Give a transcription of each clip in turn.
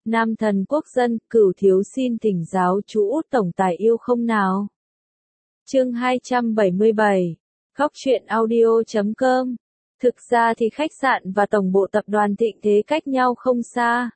Nam thần quốc dân, Cửu thiếu xin thỉnh giáo chú Út tổng tài yêu không nào. Chương 277. Góc truyện audio.com. Thực ra thì khách sạn và tổng bộ tập đoàn Thịnh Thế cách nhau không xa.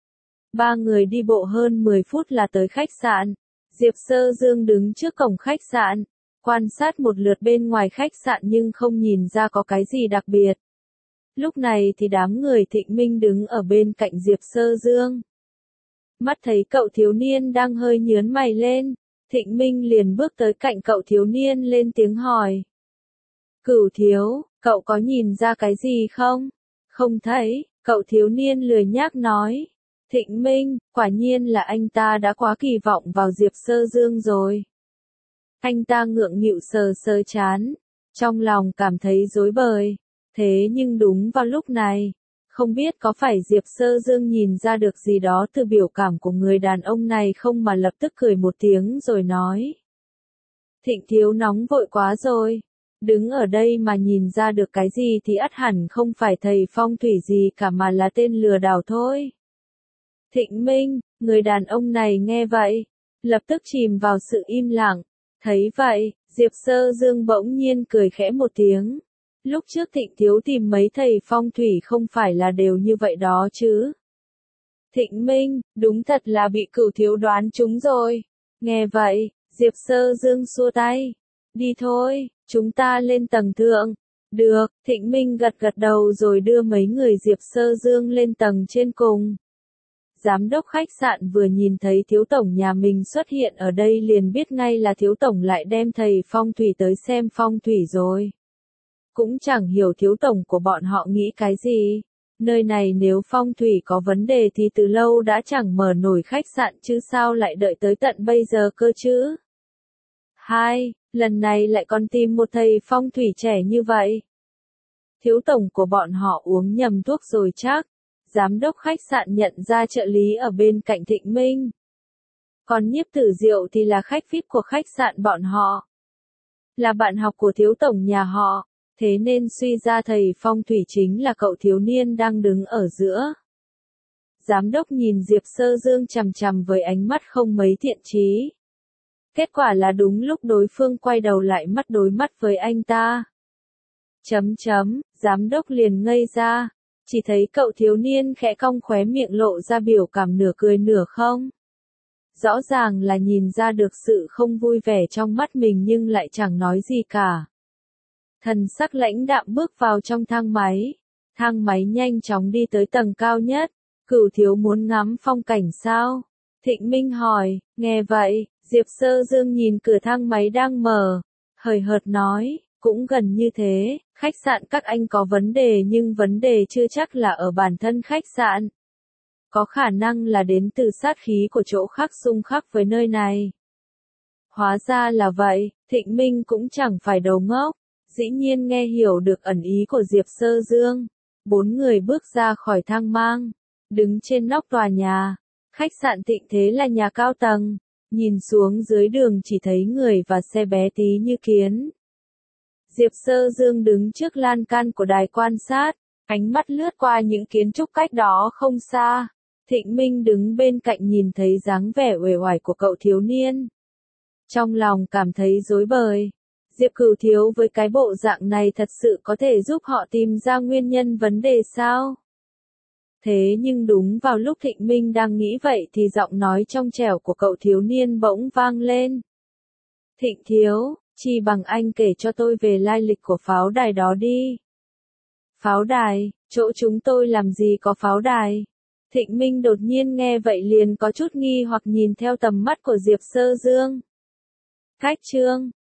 Ba người đi bộ hơn 10 phút là tới khách sạn. Diệp Sơ Dương đứng trước cổng khách sạn, quan sát một lượt bên ngoài khách sạn nhưng không nhìn ra có cái gì đặc biệt. Lúc này thì đám người Thịnh Minh đứng ở bên cạnh Diệp Sơ Dương. Mắt thấy cậu thiếu niên đang hơi nhướng mày lên, Thịnh Minh liền bước tới cạnh cậu thiếu niên lên tiếng hỏi. Cửu thiếu, cậu có nhìn ra cái gì không? Không thấy, cậu thiếu niên lười nhác nói. Thịnh Minh, quả nhiên là anh ta đã quá kỳ vọng vào Diệp Sơ Dương rồi. Anh ta ngượng nghịu sờ sờ trán, trong lòng cảm thấy rối bời. Thế nhưng đúng vào lúc này, không biết có phải Diệp Sơ Dương nhìn ra được gì đó từ biểu cảm của người đàn ông này không mà lập tức cười một tiếng rồi nói. Thịnh thiếu nóng vội quá rồi. Đứng ở đây mà nhìn ra được cái gì thì ắt hẳn không phải thầy phong thủy gì cả mà là tên lừa đảo thôi. Thịnh Minh, người đàn ông này nghe vậy, lập tức chìm vào sự im lặng. Thấy vậy, Diệp Sơ Dương bỗng nhiên cười khẽ một tiếng. Lúc trước Thịnh thiếu tìm mấy thầy phong thủy không phải là đều như vậy đó chứ. Thịnh Minh, đúng thật là bị Cửu thiếu đoán trúng rồi. Nghe vậy, Diệp Sơ Dương xua tay. Đi thôi, chúng ta lên tầng thượng. Được, Thịnh Minh gật gật đầu rồi đưa mấy người Diệp Sơ Dương lên tầng trên cùng. Giám đốc khách sạn vừa nhìn thấy thiếu tổng nhà mình xuất hiện ở đây liền biết ngay là thiếu tổng lại đem thầy phong thủy tới xem phong thủy rồi. Cũng chẳng hiểu thiếu tổng của bọn họ nghĩ cái gì. Nơi này nếu phong thủy có vấn đề thì từ lâu đã chẳng mở nổi khách sạn chứ sao lại đợi tới tận bây giờ cơ chứ. Lần này lại còn tìm một thầy phong thủy trẻ như vậy. Thiếu tổng của bọn họ uống nhầm thuốc rồi chắc. Giám đốc khách sạn nhận ra trợ lý ở bên cạnh Thịnh Minh. Còn Nhiếp Tử Diệu thì là khách VIP của khách sạn bọn họ. Là bạn học của thiếu tổng nhà họ. Thế nên suy ra thầy phong thủy chính là cậu thiếu niên đang đứng ở giữa. Giám đốc nhìn Diệp Sơ Dương chằm chằm với ánh mắt không mấy thiện chí. Kết quả là đúng lúc đối phương quay đầu lại mắt đối mắt với anh ta. Giám đốc liền ngây ra, chỉ thấy cậu thiếu niên khẽ cong khóe miệng lộ ra biểu cảm nửa cười nửa không. Rõ ràng là nhìn ra được sự không vui vẻ trong mắt mình nhưng lại chẳng nói gì cả. Thần sắc lãnh đạm bước vào trong thang máy nhanh chóng đi tới tầng cao nhất. Cửu thiếu muốn ngắm phong cảnh sao? Thịnh Minh hỏi. Nghe vậy, Diệp Sơ Dương nhìn cửa thang máy đang mở, hời hợt nói, cũng gần như thế, khách sạn các anh có vấn đề nhưng vấn đề chưa chắc là ở bản thân khách sạn. Có khả năng là đến từ sát khí của chỗ khác xung khắc với nơi này. Hóa ra là vậy, Thịnh Minh cũng chẳng phải đầu ngốc. Dĩ nhiên nghe hiểu được ẩn ý của Diệp Sơ Dương. Bốn người bước ra khỏi thang mang, đứng trên nóc tòa nhà. Khách sạn Thịnh Thế là nhà cao tầng, nhìn xuống dưới đường chỉ thấy người và xe bé tí như kiến. Diệp Sơ Dương đứng trước lan can của đài quan sát, ánh mắt lướt qua những kiến trúc cách đó không xa. Thịnh Minh đứng bên cạnh nhìn thấy dáng vẻ uể oải của cậu thiếu niên. Trong lòng cảm thấy rối bời. Diệp Cửu thiếu với cái bộ dạng này thật sự có thể giúp họ tìm ra nguyên nhân vấn đề sao? Thế nhưng đúng vào lúc Thịnh Minh đang nghĩ vậy thì giọng nói trong trẻo của cậu thiếu niên bỗng vang lên. Thịnh thiếu, chi bằng anh kể cho tôi về lai lịch của pháo đài đó đi. Pháo đài, chỗ chúng tôi làm gì có pháo đài? Thịnh Minh đột nhiên nghe vậy liền có chút nghi hoặc nhìn theo tầm mắt của Diệp Sơ Dương. Cách chương